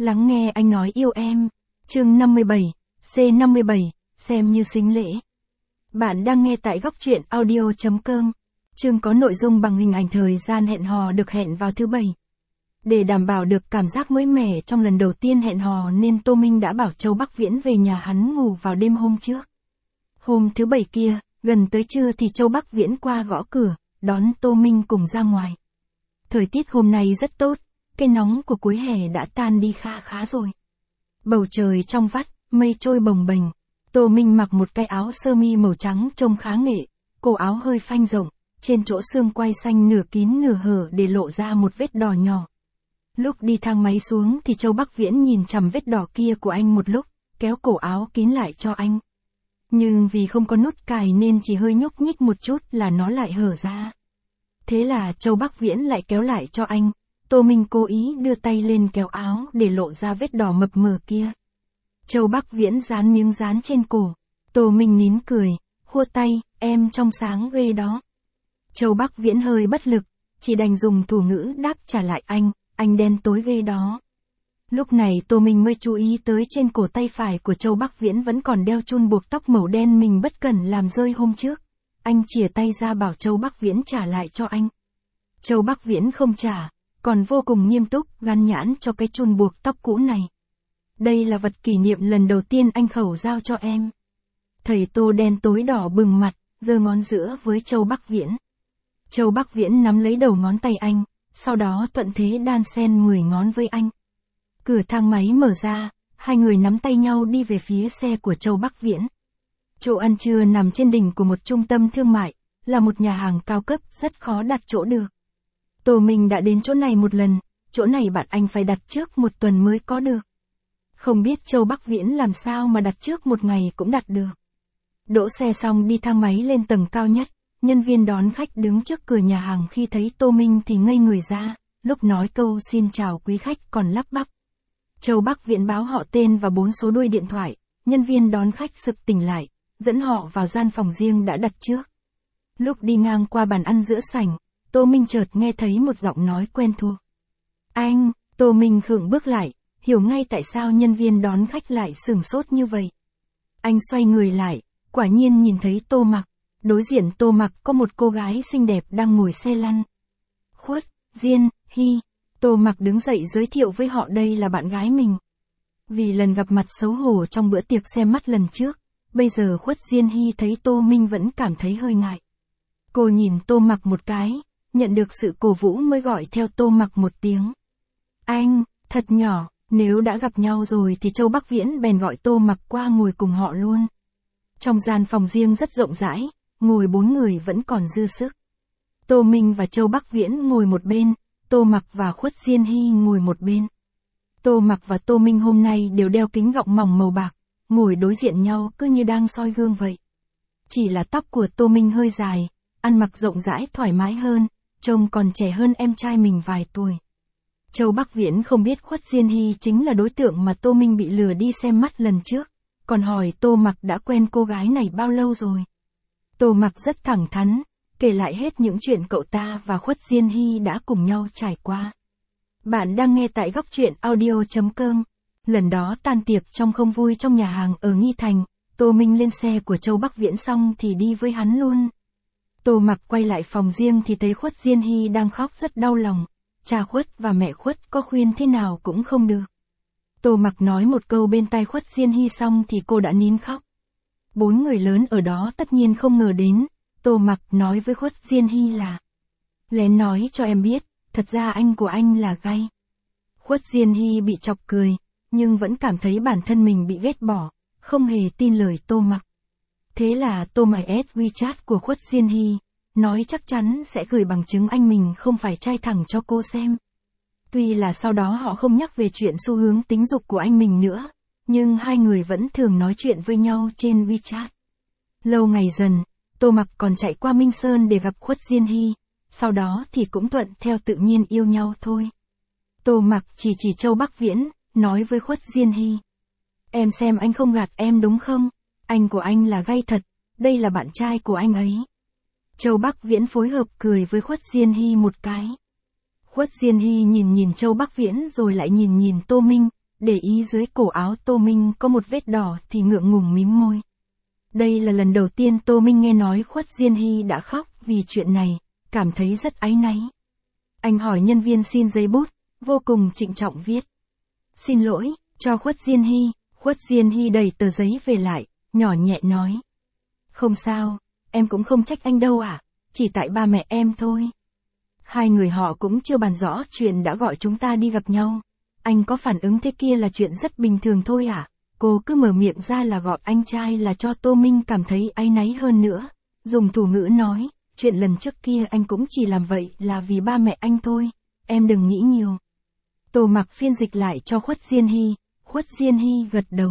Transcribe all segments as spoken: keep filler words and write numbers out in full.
Lắng nghe anh nói yêu em. Chương năm mươi bảy, C năm mươi bảy, xem như sính lễ. Bạn đang nghe tại góc truyện audio chấm com. Chương có nội dung bằng hình ảnh thời gian hẹn hò được hẹn vào thứ bảy. Để đảm bảo được cảm giác mới mẻ trong lần đầu tiên hẹn hò nên Tô Minh đã bảo Châu Bắc Viễn về nhà hắn ngủ vào đêm hôm trước. Hôm thứ bảy kia, gần tới trưa thì Châu Bắc Viễn qua gõ cửa, đón Tô Minh cùng ra ngoài. Thời tiết hôm nay rất tốt, cái nóng của cuối hè đã tan đi kha khá rồi. Bầu trời trong vắt, mây trôi bồng bềnh. Tô Minh mặc một cái áo sơ mi màu trắng trông khá nghệ, cổ áo hơi phanh rộng, trên chỗ xương quai xanh nửa kín nửa hở để lộ ra một vết đỏ nhỏ. Lúc đi thang máy xuống thì Châu Bắc Viễn nhìn chằm vết đỏ kia của anh một lúc, kéo cổ áo kín lại cho anh. Nhưng vì không có nút cài nên chỉ hơi nhúc nhích một chút là nó lại hở ra. Thế là Châu Bắc Viễn lại kéo lại cho anh. Tô Minh cố ý đưa tay lên kéo áo để lộ ra vết đỏ mập mờ kia. Châu Bắc Viễn dán miếng dán trên cổ. Tô Minh nín cười, khua tay, em trong sáng ghê đó. Châu Bắc Viễn hơi bất lực, chỉ đành dùng thủ ngữ đáp trả lại anh, anh đen tối ghê đó. Lúc này Tô Minh mới chú ý tới trên cổ tay phải của Châu Bắc Viễn vẫn còn đeo chun buộc tóc màu đen mình bất cẩn làm rơi hôm trước. Anh chìa tay ra bảo Châu Bắc Viễn trả lại cho anh. Châu Bắc Viễn không trả, còn vô cùng nghiêm túc gắn nhãn cho cái chun buộc tóc cũ này. Đây là vật kỷ niệm lần đầu tiên anh khẩu giao cho em. Thầy Tô đen tối đỏ bừng mặt, giơ ngón giữa với Châu Bắc Viễn. Châu Bắc Viễn nắm lấy đầu ngón tay anh, sau đó thuận thế đan xen mười ngón với anh. Cửa thang máy mở ra, hai người nắm tay nhau đi về phía xe của Châu Bắc Viễn. Chỗ ăn trưa nằm trên đỉnh của một trung tâm thương mại, là một nhà hàng cao cấp rất khó đặt chỗ được. Tô Minh đã đến chỗ này một lần, chỗ này bạn anh phải đặt trước một tuần mới có được. Không biết Châu Bắc Viễn làm sao mà đặt trước một ngày cũng đặt được. Đỗ xe xong đi thang máy lên tầng cao nhất, nhân viên đón khách đứng trước cửa nhà hàng khi thấy Tô Minh thì ngây người ra, lúc nói câu xin chào quý khách còn lắp bắp. Châu Bắc Viễn báo họ tên và bốn số đuôi điện thoại, nhân viên đón khách sực tỉnh lại, dẫn họ vào gian phòng riêng đã đặt trước. Lúc đi ngang qua bàn ăn giữa sảnh, Tô Minh chợt nghe thấy một giọng nói quen thuộc. Anh, Tô Minh khựng bước lại, hiểu ngay tại sao nhân viên đón khách lại sửng sốt như vậy. Anh xoay người lại, quả nhiên nhìn thấy Tô Mặc, đối diện Tô Mặc có một cô gái xinh đẹp đang ngồi xe lăn. Khuất Diên Hy, Tô Mặc đứng dậy giới thiệu với họ đây là bạn gái mình. Vì lần gặp mặt xấu hổ trong bữa tiệc xem mắt lần trước, bây giờ Khuất Diên Hy thấy Tô Minh vẫn cảm thấy hơi ngại. Cô nhìn Tô Mặc một cái, nhận được sự cổ vũ mới gọi theo Tô Mặc một tiếng. Anh, thật nhỏ, nếu đã gặp nhau rồi thì Châu Bắc Viễn bèn gọi Tô Mặc qua ngồi cùng họ luôn. Trong gian phòng riêng rất rộng rãi, ngồi bốn người vẫn còn dư sức. Tô Minh và Châu Bắc Viễn ngồi một bên, Tô Mặc và Khuất Diên Hy ngồi một bên. Tô Mặc và Tô Minh hôm nay đều đeo kính gọng mỏng màu bạc, ngồi đối diện nhau cứ như đang soi gương vậy. Chỉ là tóc của Tô Minh hơi dài, ăn mặc rộng rãi thoải mái hơn, trông còn trẻ hơn em trai mình vài tuổi. Châu Bắc Viễn không biết Khuất Diên Hy chính là đối tượng mà Tô Minh bị lừa đi xem mắt lần trước, còn hỏi Tô Mặc đã quen cô gái này bao lâu rồi. Tô Mặc rất thẳng thắn, kể lại hết những chuyện cậu ta và Khuất Diên Hy đã cùng nhau trải qua. Bạn đang nghe tại góc truyện audio chấm com. Lần đó tan tiệc trong không vui trong nhà hàng ở Nghi Thành, Tô Minh lên xe của Châu Bắc Viễn xong thì đi với hắn luôn. Tô Mặc quay lại phòng riêng thì thấy Khuất Diên Hy đang khóc rất đau lòng. Cha Khuất và mẹ Khuất có khuyên thế nào cũng không được. Tô Mặc nói một câu bên tai Khuất Diên Hy xong thì cô đã nín khóc. Bốn người lớn ở đó tất nhiên không ngờ đến. Tô Mặc nói với Khuất Diên Hy là: lén nói cho em biết, thật ra anh của anh là gay. Khuất Diên Hy bị chọc cười, nhưng vẫn cảm thấy bản thân mình bị ghét bỏ, không hề tin lời Tô Mặc. Thế là Tô Mặc add WeChat của Khuất Diên Hy, nói chắc chắn sẽ gửi bằng chứng anh mình không phải trai thẳng cho cô xem. Tuy là sau đó họ không nhắc về chuyện xu hướng tính dục của anh mình nữa, nhưng hai người vẫn thường nói chuyện với nhau trên WeChat. Lâu ngày dần, Tô Mặc còn chạy qua Minh Sơn để gặp Khuất Diên Hy, sau đó thì cũng thuận theo tự nhiên yêu nhau thôi. Tô Mặc chỉ chỉ Châu Bắc Viễn, nói với Khuất Diên Hy: em xem anh không gạt em đúng không? Anh của anh là gay thật, đây là bạn trai của anh ấy. Châu Bắc Viễn phối hợp cười với Khuất Diên Hy một cái. Khuất Diên Hy nhìn nhìn Châu Bắc Viễn rồi lại nhìn nhìn Tô Minh, để ý dưới cổ áo Tô Minh có một vết đỏ thì ngượng ngùng mím môi. Đây là lần đầu tiên Tô Minh nghe nói Khuất Diên Hy đã khóc vì chuyện này, cảm thấy rất áy náy. Anh hỏi nhân viên xin giấy bút, vô cùng trịnh trọng viết. Xin lỗi, cho Khuất Diên Hy. Khuất Diên Hy đẩy tờ giấy về lại, nhỏ nhẹ nói. Không sao, em cũng không trách anh đâu ạ, à, chỉ tại ba mẹ em thôi. Hai người họ cũng chưa bàn rõ chuyện đã gọi chúng ta đi gặp nhau. Anh có phản ứng thế kia là chuyện rất bình thường thôi ạ. À? Cô cứ mở miệng ra là gọi anh trai là cho Tô Minh cảm thấy áy náy hơn nữa. Dùng thủ ngữ nói, chuyện lần trước kia anh cũng chỉ làm vậy là vì ba mẹ anh thôi, em đừng nghĩ nhiều. Tô Mặc phiên dịch lại cho Khuất Diên Hy, Khuất Diên Hy gật đầu.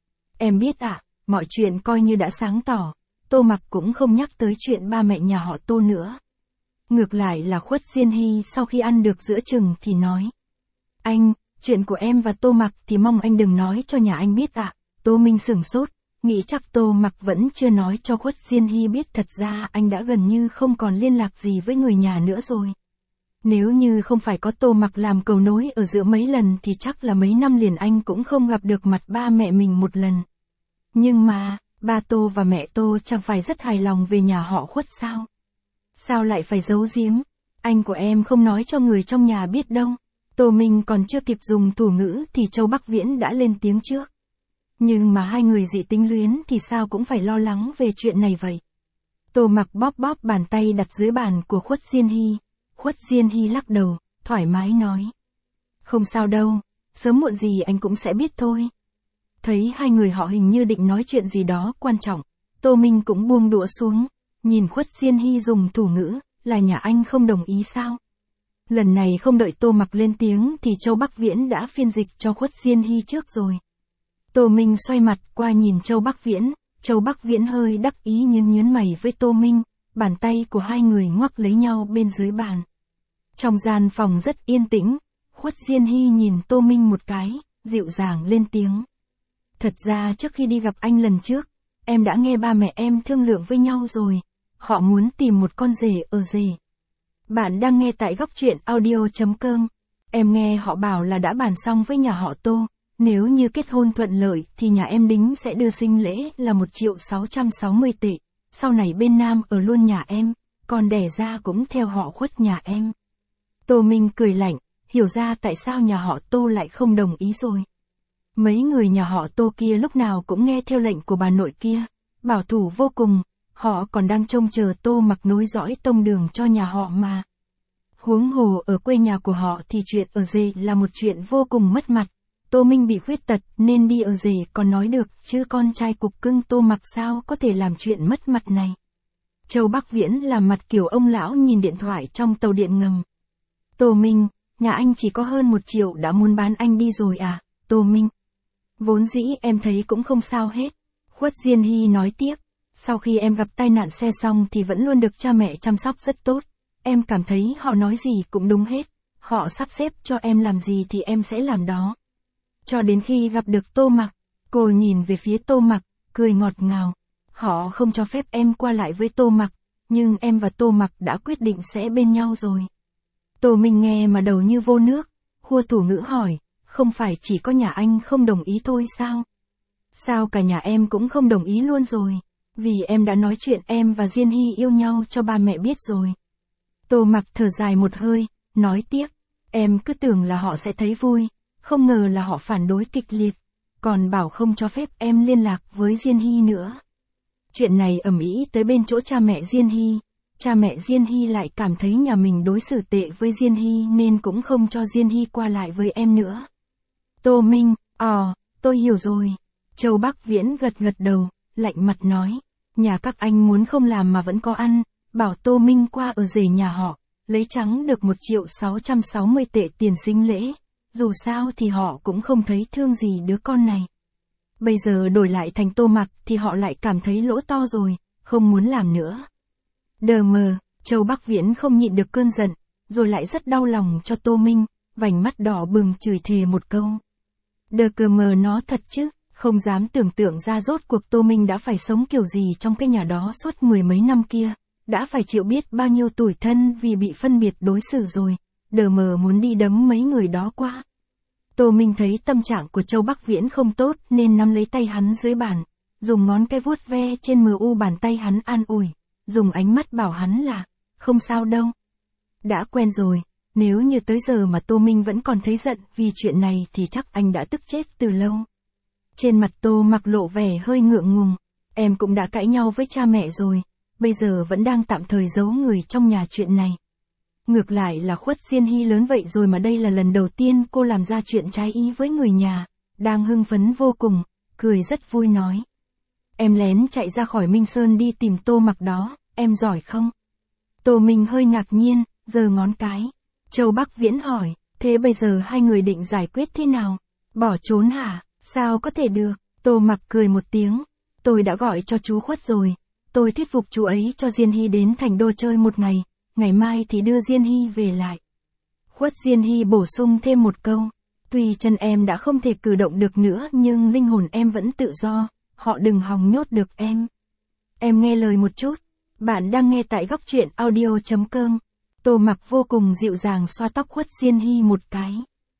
Em biết ạ, à, mọi chuyện coi như đã sáng tỏ, Tô Mặc cũng không nhắc tới chuyện ba mẹ nhà họ Tô nữa. Ngược lại là Khuất Diên Hy sau khi ăn được giữa chừng thì nói. Anh, chuyện của em và Tô Mặc thì mong anh đừng nói cho nhà anh biết ạ. À. Tô Minh sửng sốt, nghĩ chắc Tô Mặc vẫn chưa nói cho Khuất Diên Hy biết thật ra anh đã gần như không còn liên lạc gì với người nhà nữa rồi. Nếu như không phải có Tô Mặc làm cầu nối ở giữa mấy lần thì chắc là mấy năm liền anh cũng không gặp được mặt ba mẹ mình một lần. Nhưng mà, ba Tô và mẹ Tô chẳng phải rất hài lòng về nhà họ Khuất sao? Sao lại phải giấu giếm? Anh của em không nói cho người trong nhà biết đâu. Tô Minh còn chưa kịp dùng thủ ngữ thì Châu Bắc Viễn đã lên tiếng trước. Nhưng mà hai người dị tính luyến thì sao cũng phải lo lắng về chuyện này vậy. Tô Mặc bóp bóp bàn tay đặt dưới bàn của Khuất Diên Hy. Khuất Diên Hy lắc đầu, thoải mái nói. Không sao đâu, sớm muộn gì anh cũng sẽ biết thôi. Thấy hai người họ hình như định nói chuyện gì đó quan trọng, Tô Minh cũng buông đũa xuống, nhìn Khuất Diên Hy dùng thủ ngữ, là nhà anh không đồng ý sao? Lần này không đợi Tô Mặc lên tiếng thì Châu Bắc Viễn đã phiên dịch cho Khuất Diên Hy trước rồi. Tô Minh xoay mặt qua nhìn Châu Bắc Viễn, Châu Bắc Viễn hơi đắc ý nhướng nhướng mày với Tô Minh, bàn tay của hai người ngoắc lấy nhau bên dưới bàn. Trong gian phòng rất yên tĩnh, Khuất Diên Hy nhìn Tô Minh một cái, dịu dàng lên tiếng. Thật ra trước khi đi gặp anh lần trước, em đã nghe ba mẹ em thương lượng với nhau rồi, họ muốn tìm một con rể ở rể. Bạn đang nghe tại góc truyện audio chấm com, em nghe họ bảo là đã bàn xong với nhà họ Tô, nếu như kết hôn thuận lợi thì nhà em đính sẽ đưa sinh lễ là một triệu sáu trăm sáu mươi tệ, sau này bên Nam ở luôn nhà em, còn đẻ ra cũng theo họ Khuất nhà em. Tô Minh cười lạnh, hiểu ra tại sao nhà họ Tô lại không đồng ý rồi. Mấy người nhà họ Tô kia lúc nào cũng nghe theo lệnh của bà nội kia, bảo thủ vô cùng, họ còn đang trông chờ Tô Mặc nối dõi tông đường cho nhà họ mà. Huống hồ ở quê nhà của họ thì chuyện ở rể là một chuyện vô cùng mất mặt. Tô Minh bị khuyết tật nên đi ở rể còn nói được, chứ con trai cục cưng Tô Mặc sao có thể làm chuyện mất mặt này. Châu Bắc Viễn làm mặt kiểu ông lão nhìn điện thoại trong tàu điện ngầm. Tô Minh, nhà anh chỉ có hơn một triệu đã muốn bán anh đi rồi à, Tô Minh. Vốn dĩ em thấy cũng không sao hết. Khuất Diên Hy nói tiếp, sau khi em gặp tai nạn xe xong thì vẫn luôn được cha mẹ chăm sóc rất tốt. Em cảm thấy họ nói gì cũng đúng hết, họ sắp xếp cho em làm gì thì em sẽ làm đó. Cho đến khi gặp được Tô Mặc, cô nhìn về phía Tô Mặc, cười ngọt ngào. Họ không cho phép em qua lại với Tô Mặc, nhưng em và Tô Mặc đã quyết định sẽ bên nhau rồi. Tô Minh nghe mà đầu như vô nước, khua thủ ngữ hỏi, không phải chỉ có nhà anh không đồng ý thôi sao? Sao cả nhà em cũng không đồng ý luôn rồi? Vì em đã nói chuyện em và Diên Hy yêu nhau cho ba mẹ biết rồi. Tô Mặc thở dài một hơi, nói tiếp, em cứ tưởng là họ sẽ thấy vui, không ngờ là họ phản đối kịch liệt, còn bảo không cho phép em liên lạc với Diên Hy nữa. Chuyện này ầm ĩ tới bên chỗ cha mẹ Diên Hy, cha mẹ Diên Hy lại cảm thấy nhà mình đối xử tệ với Diên Hy nên cũng không cho Diên Hy qua lại với em nữa. Tô Minh, ờ, tôi hiểu rồi. Châu Bắc Viễn gật gật đầu, lạnh mặt nói, nhà các anh muốn không làm mà vẫn có ăn, bảo Tô Minh qua ở rể nhà họ, lấy trắng được một triệu sáu trăm sáu mươi tệ tiền sinh lễ, dù sao thì họ cũng không thấy thương gì đứa con này. Bây giờ đổi lại thành Tô Mặc thì họ lại cảm thấy lỗ to rồi, không muốn làm nữa. Đờ mờ, Châu Bắc Viễn không nhịn được cơn giận, rồi lại rất đau lòng cho Tô Minh, vành mắt đỏ bừng chửi thề một câu. Đờ cờ mờ nó thật chứ, không dám tưởng tượng ra rốt cuộc Tô Minh đã phải sống kiểu gì trong cái nhà đó suốt mười mấy năm kia, đã phải chịu biết bao nhiêu tủi thân vì bị phân biệt đối xử rồi, đờ mờ muốn đi đấm mấy người đó qua. Tô Minh thấy tâm trạng của Châu Bắc Viễn không tốt nên nắm lấy tay hắn dưới bàn, dùng ngón cái vuốt ve trên mờ u bàn tay hắn an ủi, dùng ánh mắt bảo hắn là, không sao đâu. Đã quen rồi, nếu như tới giờ mà Tô Minh vẫn còn thấy giận vì chuyện này thì chắc anh đã tức chết từ lâu. Trên mặt Tô Mặc lộ vẻ hơi ngượng ngùng, em cũng đã cãi nhau với cha mẹ rồi, bây giờ vẫn đang tạm thời giấu người trong nhà chuyện này. Ngược lại là Khuất Diên Hy lớn vậy rồi mà đây là lần đầu tiên cô làm ra chuyện trái ý với người nhà, đang hưng phấn vô cùng, cười rất vui nói. Em lén chạy ra khỏi Minh Sơn đi tìm Tô Mặc đó, em giỏi không? Tô Minh hơi ngạc nhiên, giơ ngón cái. Châu Bắc Viễn hỏi, thế bây giờ hai người định giải quyết thế nào? Bỏ trốn hả? Sao có thể được? Tô Mặc cười một tiếng. Tôi đã gọi cho chú Khuất rồi. Tôi thuyết phục chú ấy cho Diên Hy đến thành đô chơi một ngày, ngày mai thì đưa Diên Hy về lại. Khuất Diên Hy bổ sung thêm một câu. Tuy chân em đã không thể cử động được nữa nhưng linh hồn em vẫn tự do, họ đừng hòng nhốt được em. Em nghe lời một chút. Bạn đang nghe tại góc truyện audio chấm com. Tô Mặc vô cùng dịu dàng xoa tóc Khuất Diên Hy một cái.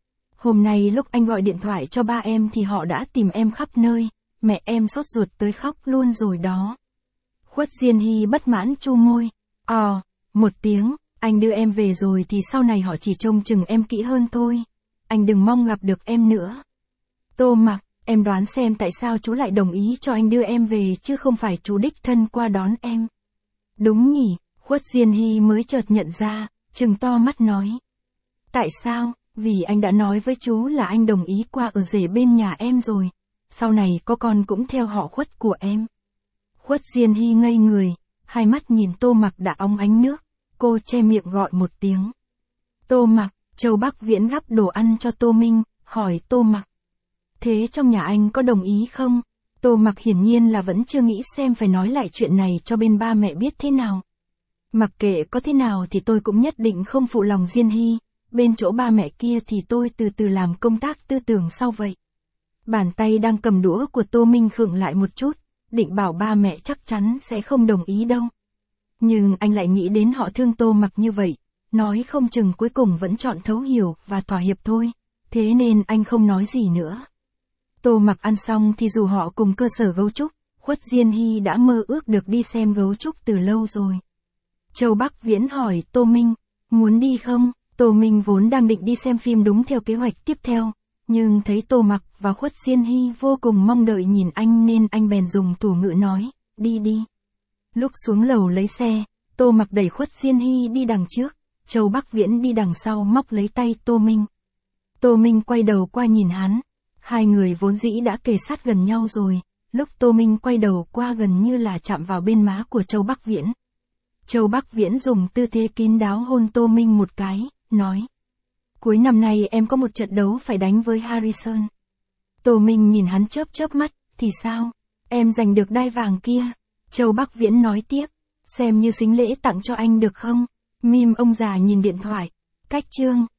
Hôm nay lúc anh gọi điện thoại cho ba em thì họ đã tìm em khắp nơi, mẹ em sốt ruột tới khóc luôn rồi đó. Khuất Diên Hy bất mãn chu môi. Ờ, một tiếng, anh đưa em về rồi thì sau này họ chỉ trông chừng em kỹ hơn thôi. Anh đừng mong gặp được em nữa. Tô Mặc, em đoán xem tại sao chú lại đồng ý cho anh đưa em về chứ không phải chú đích thân qua đón em. Đúng nhỉ, Khuất Diên Hy mới chợt nhận ra, trừng to mắt nói. Tại sao? Vì anh đã nói với chú là anh đồng ý qua ở rể bên nhà em rồi. Sau này có con cũng theo họ Khuất của em. Khuất Diên Hy ngây người, hai mắt nhìn Tô Mặc đã óng ánh nước, cô che miệng gọi một tiếng. Tô Mặc, Châu Bắc Viễn gắp đồ ăn cho Tô Minh, hỏi Tô Mặc. Thế trong nhà anh có đồng ý không? Tô Mặc hiển nhiên là vẫn chưa nghĩ xem phải nói lại chuyện này cho bên ba mẹ biết thế nào. Mặc kệ có thế nào thì tôi cũng nhất định không phụ lòng Diên Hy, bên chỗ ba mẹ kia thì tôi từ từ làm công tác tư tưởng sau vậy. Bàn tay đang cầm đũa của Tô Minh khựng lại một chút, định bảo ba mẹ chắc chắn sẽ không đồng ý đâu. Nhưng anh lại nghĩ đến họ thương Tô Mặc như vậy, nói không chừng cuối cùng vẫn chọn thấu hiểu và thỏa hiệp thôi, thế nên anh không nói gì nữa. Tô Mặc ăn xong thì dù họ cùng cơ sở gấu trúc, Khuất Diên Hy đã mơ ước được đi xem gấu trúc từ lâu rồi. Châu Bắc Viễn hỏi Tô Minh, muốn đi không? Tô Minh vốn đang định đi xem phim đúng theo kế hoạch tiếp theo, nhưng thấy Tô Mặc và Khuất Diên Hy vô cùng mong đợi nhìn anh nên anh bèn dùng thủ ngữ nói, đi đi. Lúc xuống lầu lấy xe, Tô Mặc đẩy Khuất Diên Hy đi đằng trước, Châu Bắc Viễn đi đằng sau móc lấy tay Tô Minh. Tô Minh quay đầu qua nhìn hắn, hai người vốn dĩ đã kề sát gần nhau rồi, lúc Tô Minh quay đầu qua gần như là chạm vào bên má của Châu Bắc Viễn. Châu Bắc Viễn dùng tư thế kín đáo hôn Tô Minh một cái, nói. Cuối năm nay em có một trận đấu phải đánh với Harrison. Tô Minh nhìn hắn chớp chớp mắt, thì sao? Em giành được đai vàng kia. Châu Bắc Viễn nói tiếp, xem như sính lễ tặng cho anh được không? Mim ông già nhìn điện thoại. Cách chương.